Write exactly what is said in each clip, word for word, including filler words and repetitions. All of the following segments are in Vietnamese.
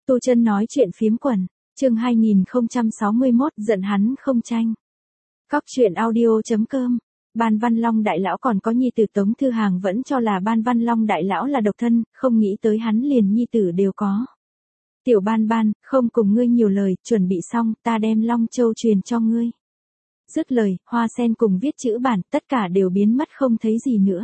Tu Chân nói chuyện phiếm quần, chương hai nghìn không trăm sáu mươi mốt, giận hắn không tranh. Cóc truyện audio.com. Ban Văn Long đại lão còn có nhi tử Tống Thư Hàng vẫn cho là Ban Văn Long đại lão là độc thân, không nghĩ tới hắn liền nhi tử đều có. Tiểu Ban Ban, không cùng ngươi nhiều lời, chuẩn bị xong, ta đem Long Châu truyền cho ngươi. Dứt lời, hoa sen cùng viết chữ bản, tất cả đều biến mất không thấy gì nữa.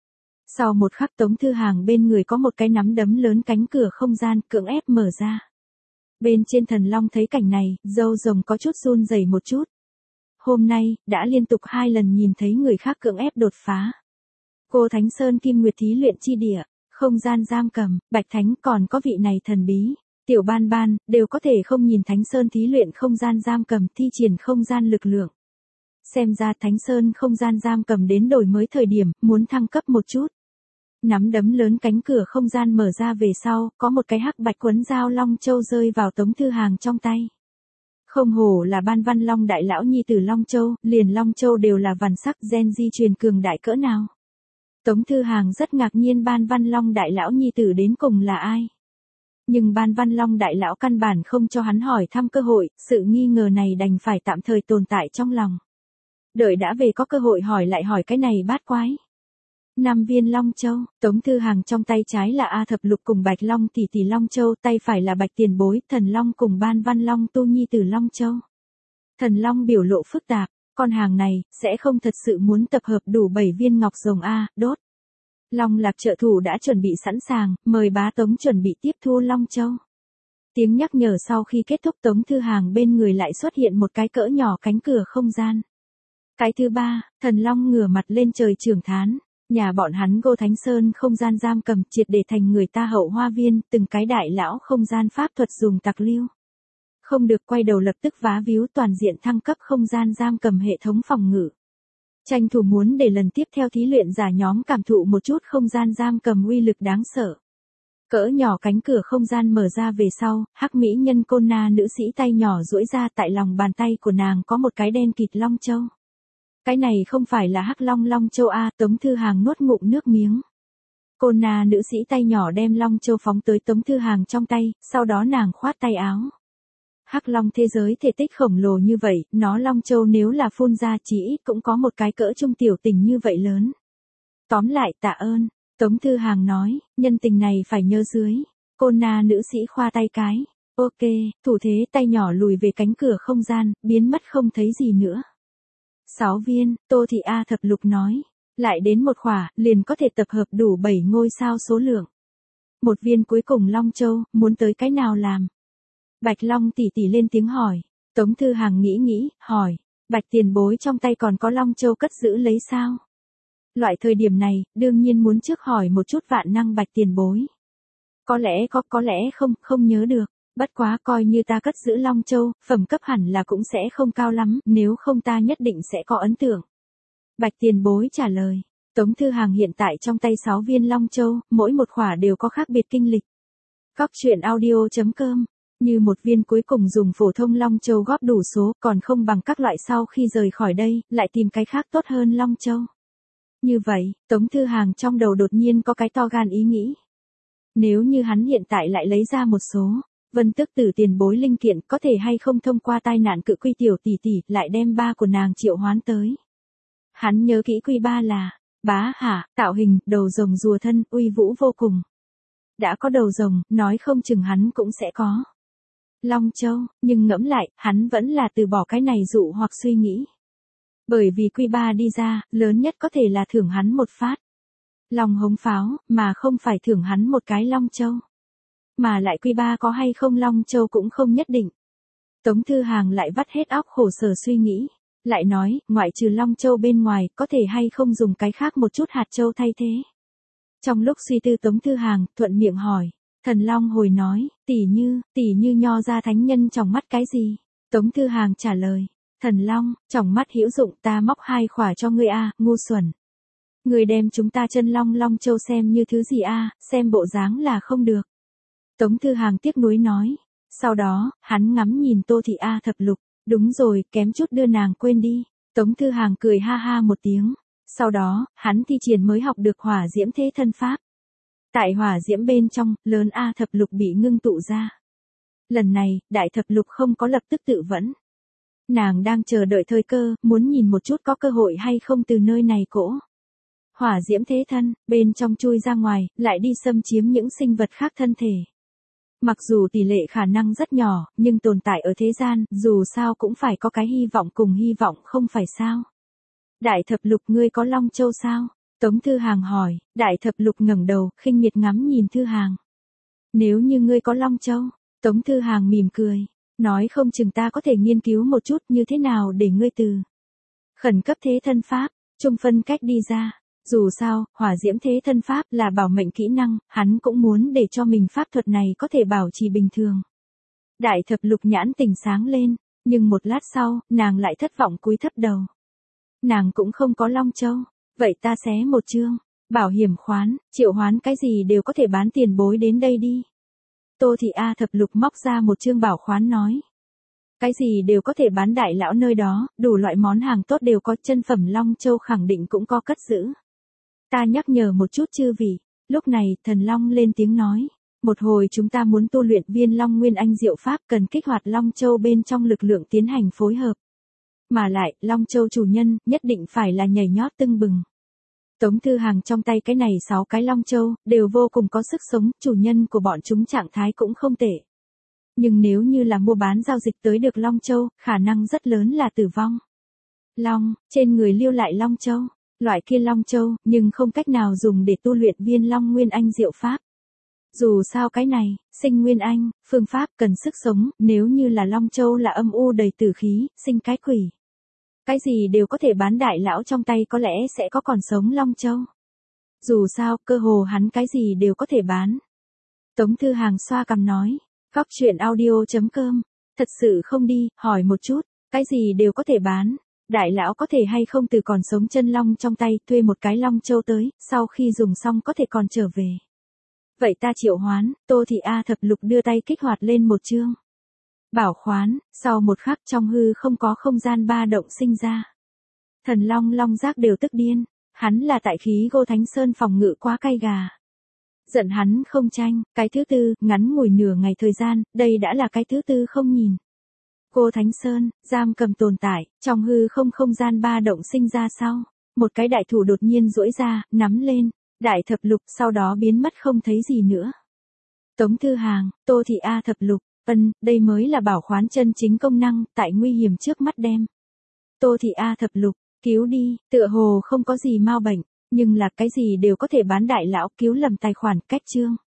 Sau một khắc Tống Thư Hàng bên người có một cái nắm đấm lớn cánh cửa không gian cưỡng ép mở ra. Bên trên Thần Long thấy cảnh này, râu rồng có chút run rẩy một chút. Hôm nay, đã liên tục hai lần nhìn thấy người khác cưỡng ép đột phá. Cô Thánh Sơn Kim Nguyệt thí luyện chi địa, không gian giam cầm, Bạch Thánh còn có vị này thần bí. Tiểu Ban Ban, đều có thể không nhìn Thánh Sơn thí luyện không gian giam cầm thi triển không gian lực lượng. Xem ra Thánh Sơn không gian giam cầm đến đổi mới thời điểm, muốn thăng cấp một chút. Nắm đấm lớn cánh cửa không gian mở ra về sau, có một cái hắc bạch quấn dao Long Châu rơi vào Tống Thư Hàng trong tay. Không hổ là Ban Văn Long đại lão nhi tử Long Châu, liền Long Châu đều là vằn sắc gen di truyền cường đại cỡ nào. Tống Thư Hàng rất ngạc nhiên Ban Văn Long đại lão nhi tử đến cùng là ai. Nhưng Ban Văn Long đại lão căn bản không cho hắn hỏi thăm cơ hội, sự nghi ngờ này đành phải tạm thời tồn tại trong lòng. Đợi đã về có cơ hội hỏi lại hỏi cái này bát quái. Năm viên Long Châu, Tống Thư Hàng trong tay trái là A Thập Lục cùng Bạch Long tỷ tỷ Long Châu, tay phải là Bạch Tiền Bối, Thần Long cùng Ban Văn Long tu nhi tử Long Châu. Thần Long biểu lộ phức tạp, con hàng này, sẽ không thật sự muốn tập hợp đủ bảy viên ngọc rồng A, đốt. Long Lạc trợ thủ đã chuẩn bị sẵn sàng, mời bá Tống chuẩn bị tiếp thu Long Châu. Tiếng nhắc nhở sau khi kết thúc Tống Thư Hàng bên người lại xuất hiện một cái cỡ nhỏ cánh cửa không gian. Cái thứ ba, Thần Long ngửa mặt lên trời trưởng thán. Nhà bọn hắn Ngô Thánh Sơn không gian giam cầm triệt để thành người ta hậu hoa viên, từng cái đại lão không gian pháp thuật dùng tặc lưu. Không được quay đầu lập tức vá víu toàn diện thăng cấp không gian giam cầm hệ thống phòng ngự. Tranh thủ muốn để lần tiếp theo thí luyện giả nhóm cảm thụ một chút không gian giam cầm uy lực đáng sợ. Cỡ nhỏ cánh cửa không gian mở ra về sau, hắc mỹ nhân Côn Na nữ sĩ tay nhỏ duỗi ra tại lòng bàn tay của nàng có một cái đen kịt Long Châu. Cái này không phải là hắc long Long Châu A, Tống Thư Hàng nuốt ngụm nước miếng. Côn Na nữ sĩ tay nhỏ đem Long Châu phóng tới Tống Thư Hàng trong tay, sau đó nàng khoát tay áo. Hắc long thế giới thể tích khổng lồ như vậy, nó Long Châu nếu là phun ra chỉ ít cũng có một cái cỡ trung tiểu tình như vậy lớn. Tóm lại tạ ơn, Tống Thư Hàng nói, nhân tình này phải nhớ dưới. Côn Na nữ sĩ khoa tay cái, ok, thủ thế tay nhỏ lùi về cánh cửa không gian, biến mất không thấy gì nữa. Sáu viên, Tô Thị A Thập Lục nói. Lại đến một khỏa, liền có thể tập hợp đủ bảy ngôi sao số lượng. Một viên cuối cùng Long Châu, muốn tới cái nào làm? Bạch Long tỷ tỷ lên tiếng hỏi. Tống Thư Hàng nghĩ nghĩ, hỏi. Bạch Tiền Bối trong tay còn có Long Châu cất giữ lấy sao? Loại thời điểm này, đương nhiên muốn trước hỏi một chút vạn năng Bạch Tiền Bối. Có lẽ có, có lẽ không, không nhớ được. Bất quá coi như ta cất giữ Long Châu, phẩm cấp hẳn là cũng sẽ không cao lắm, nếu không ta nhất định sẽ có ấn tượng. Bạch Tiền Bối trả lời, Tống Thư Hàng hiện tại trong tay sáu viên Long Châu, mỗi một khỏa đều có khác biệt kinh lịch. Cóc truyện audio.com, như một viên cuối cùng dùng phổ thông Long Châu góp đủ số, còn không bằng các loại sau khi rời khỏi đây, lại tìm cái khác tốt hơn Long Châu. Như vậy, Tống Thư Hàng trong đầu đột nhiên có cái to gan ý nghĩ. Nếu như hắn hiện tại lại lấy ra một số Vân Tước Tử tiền bối linh kiện có thể hay không thông qua tai nạn cự quy tiểu tỷ tỷ lại đem ba của nàng triệu hoán tới. Hắn nhớ kỹ quy ba là, bá hả, tạo hình, đầu rồng rùa thân, uy vũ vô cùng. Đã có đầu rồng, nói không chừng hắn cũng sẽ có Long Châu, nhưng ngẫm lại, hắn vẫn là từ bỏ cái này dụ hoặc suy nghĩ. Bởi vì quy ba đi ra, lớn nhất có thể là thưởng hắn một phát Long hống pháo, mà không phải thưởng hắn một cái Long Châu. Mà lại quy ba có hay không Long Châu cũng không nhất định. Tống Thư Hàng lại vắt hết óc khổ sở suy nghĩ. Lại nói, ngoại trừ Long Châu bên ngoài, có thể hay không dùng cái khác một chút hạt châu thay thế. Trong lúc suy tư Tống Thư Hàng, thuận miệng hỏi. Thần Long hồi nói, tỷ như, tỷ như nho ra thánh nhân trong mắt cái gì? Tống Thư Hàng trả lời. Thần Long, trong mắt hữu dụng ta móc hai khỏa cho ngươi a, ngu xuẩn. Ngươi đem chúng ta chân Long Long Châu xem như thứ gì a, xem bộ dáng là không được. Tống Thư Hàng tiếc nuối nói. Sau đó, hắn ngắm nhìn Tô Thị A Thập Lục. Đúng rồi, kém chút đưa nàng quên đi. Tống Thư Hàng cười ha ha một tiếng. Sau đó, hắn thi triển mới học được hỏa diễm thế thân pháp. Tại hỏa diễm bên trong, lớn A Thập Lục bị ngưng tụ ra. Lần này, đại thập lục không có lập tức tự vẫn. Nàng đang chờ đợi thời cơ, muốn nhìn một chút có cơ hội hay không từ nơi này cỗ hỏa diễm thế thân, bên trong chui ra ngoài, lại đi xâm chiếm những sinh vật khác thân thể. Mặc dù tỷ lệ khả năng rất nhỏ, nhưng tồn tại ở thế gian, dù sao cũng phải có cái hy vọng cùng hy vọng không phải sao. Đại thập lục ngươi có Long Châu sao? Tống Thư Hàng hỏi, đại thập lục ngẩng đầu, khinh miệt ngắm nhìn Thư Hàng. Nếu như ngươi có Long Châu, Tống Thư Hàng mỉm cười, nói không chừng ta có thể nghiên cứu một chút như thế nào để ngươi từ khẩn cấp thế thân pháp, trung phân cách đi ra. Dù sao, hỏa diễm thế thân pháp là bảo mệnh kỹ năng, hắn cũng muốn để cho mình pháp thuật này có thể bảo trì bình thường. Đại thập lục nhãn tình sáng lên, nhưng một lát sau, nàng lại thất vọng cúi thấp đầu. Nàng cũng không có Long Châu, vậy ta xé một chương, bảo hiểm khoán, triệu hoán cái gì đều có thể bán tiền bối đến đây đi. Tô Thị A thập lục móc ra một chương bảo khoán nói. Cái gì đều có thể bán đại lão nơi đó, đủ loại món hàng tốt đều có, chân phẩm Long Châu khẳng định cũng có cất giữ. Ta nhắc nhở một chút chư vị, lúc này, thần Long lên tiếng nói, một hồi chúng ta muốn tu luyện viên Long Nguyên Anh diệu pháp cần kích hoạt Long Châu bên trong lực lượng tiến hành phối hợp. Mà lại, Long Châu chủ nhân, nhất định phải là nhảy nhót tưng bừng. Tống Thư Hàng trong tay cái này sáu cái Long Châu, đều vô cùng có sức sống, chủ nhân của bọn chúng trạng thái cũng không tệ. Nhưng nếu như là mua bán giao dịch tới được Long Châu, khả năng rất lớn là tử vong. Long, trên người lưu lại Long Châu. Loại kia Long Châu, nhưng không cách nào dùng để tu luyện viên Long Nguyên Anh diệu pháp. Dù sao cái này, sinh Nguyên Anh, phương pháp cần sức sống, nếu như là Long Châu là âm u đầy tử khí, sinh cái quỷ. Cái gì đều có thể bán đại lão trong tay có lẽ sẽ có còn sống Long Châu. Dù sao, cơ hồ hắn cái gì đều có thể bán. Tống Thư Hàng xoa cằm nói, góc chuyện audio chấm com, thật sự không đi, hỏi một chút, cái gì đều có thể bán. Đại lão có thể hay không từ còn sống chân long trong tay thuê một cái Long Châu tới, sau khi dùng xong có thể còn trở về. Vậy ta triệu hoán, Tô Thị A thập lục đưa tay kích hoạt lên một chương. Bảo khoán, sau một khắc trong hư không có không gian ba động sinh ra. Thần Long Long Giác đều tức điên, hắn là tại khí Gô Thánh Sơn phòng ngự quá cay gà. Giận hắn không tranh, cái thứ tư, ngắn ngủi nửa ngày thời gian, đây đã là cái thứ tư không nhìn. Cô Thánh Sơn, giam cầm tồn tại, trong hư không không gian ba động sinh ra sau. Một cái đại thủ đột nhiên duỗi ra, nắm lên, đại thập lục, sau đó biến mất không thấy gì nữa. Tống Thư Hàng, Tô Thị A thập lục, ân, đây mới là bảo khoán chân chính công năng, tại nguy hiểm trước mắt đem. Tô Thị A thập lục, cứu đi, tựa hồ không có gì mau bệnh, nhưng là cái gì đều có thể bán đại lão, cứu lầm tài khoản, cách chương.